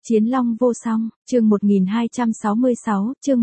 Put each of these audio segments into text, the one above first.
Chiến long vô song, chương 1266, chương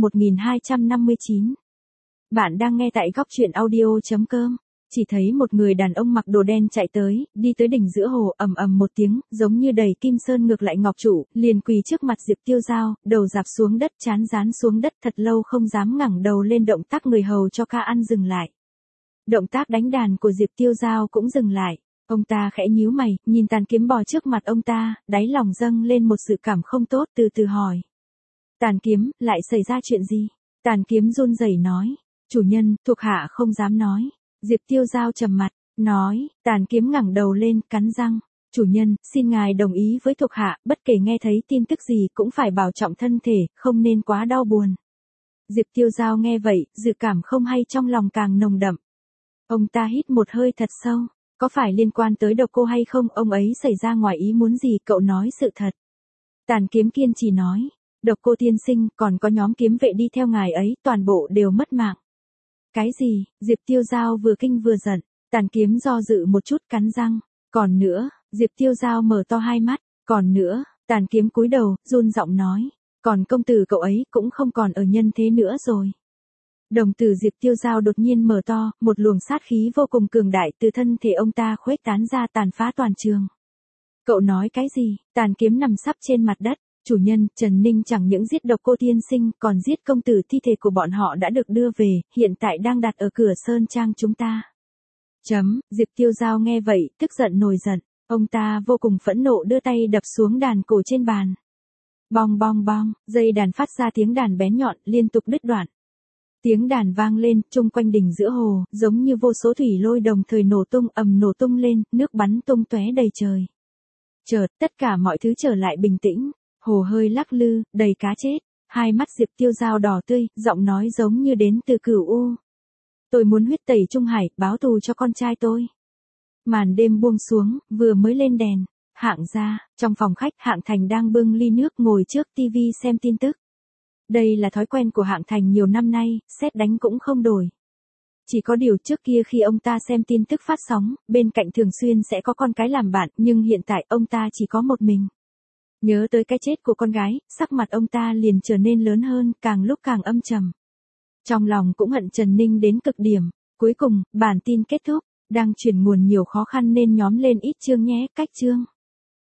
1259. Bạn đang nghe tại góc truyện audio.com. Chỉ thấy một người đàn ông mặc đồ đen chạy tới, đi tới đỉnh giữa hồ, ầm ầm một tiếng, giống như đầy kim sơn ngược lại ngọc trụ, liền quỳ trước mặt Diệp Tiêu Dao, đầu dạp xuống đất, trán dán xuống đất, thật lâu không dám ngẩng đầu lên. Động tác người hầu cho ca ăn dừng lại. Động tác đánh đàn của Diệp Tiêu Dao cũng dừng lại. Ông ta khẽ nhíu mày, nhìn tàn kiếm bò trước mặt ông ta, đáy lòng dâng lên một sự cảm không tốt, từ từ hỏi. Tàn kiếm, lại xảy ra chuyện gì? Tàn kiếm run rẩy nói. Chủ nhân, thuộc hạ không dám nói. Diệp Tiêu Dao trầm mặt, nói. Tàn kiếm ngẩng đầu lên, cắn răng. Chủ nhân, xin ngài đồng ý với thuộc hạ, bất kể nghe thấy tin tức gì cũng phải bảo trọng thân thể, không nên quá đau buồn. Diệp Tiêu Dao nghe vậy, dự cảm không hay trong lòng càng nồng đậm. Ông ta hít một hơi thật sâu. Có phải liên quan tới độc cô hay không, ông ấy xảy ra ngoài ý muốn gì, cậu nói sự thật. Tàn kiếm kiên trì nói, độc cô tiên sinh, còn có nhóm kiếm vệ đi theo ngài ấy, toàn bộ đều mất mạng. Cái gì? Diệp Tiêu Dao vừa kinh vừa giận. Tàn kiếm do dự một chút, cắn răng. Còn nữa, Diệp Tiêu Dao mở to hai mắt. Còn nữa, tàn kiếm cúi đầu, run giọng nói. Còn công tử cậu ấy cũng không còn ở nhân thế nữa rồi. Đồng tử Diệp Tiêu Dao đột nhiên mở to, một luồng sát khí vô cùng cường đại từ thân thể ông ta khuếch tán ra, tàn phá toàn trường. Cậu nói cái gì? Tàn kiếm nằm sấp trên mặt đất. Chủ nhân, Trần Ninh chẳng những giết độc cô tiên sinh, còn giết công tử, thi thể của bọn họ đã được đưa về, hiện tại đang đặt ở cửa sơn trang chúng ta. Diệp Tiêu Dao nghe vậy, tức giận nổi giận. Ông ta vô cùng phẫn nộ, đưa tay đập xuống đàn cổ trên bàn. Bong bong bong, dây đàn phát ra tiếng đàn bén nhọn, liên tục đứt đoạn. Tiếng đàn vang lên, chung quanh đỉnh giữa hồ, giống như vô số thủy lôi đồng thời nổ tung, nổ tung lên, nước bắn tung tóe đầy trời. Chợt, tất cả mọi thứ trở lại bình tĩnh, hồ hơi lắc lư, đầy cá chết. Hai mắt Diệp Tiêu Dao đỏ tươi, giọng nói giống như đến từ Cửu U. Tôi muốn huyết tẩy Trung Hải, báo thù cho con trai tôi. Màn đêm buông xuống, vừa mới lên đèn. Hạng gia, trong phòng khách, Hạng Thành đang bưng ly nước ngồi trước tivi xem tin tức. Đây là thói quen của Hạng Thành nhiều năm nay, sét đánh cũng không đổi. Chỉ có điều trước kia khi ông ta xem tin tức phát sóng, bên cạnh thường xuyên sẽ có con cái làm bạn, nhưng hiện tại ông ta chỉ có một mình. Nhớ tới cái chết của con gái, sắc mặt ông ta liền trở nên lớn hơn, càng lúc càng âm trầm. Trong lòng cũng hận Trần Ninh đến cực điểm. Cuối cùng, bản tin kết thúc, đang chuyển nguồn nhiều khó khăn nên nhóm lên ít chương nhé, cách chương.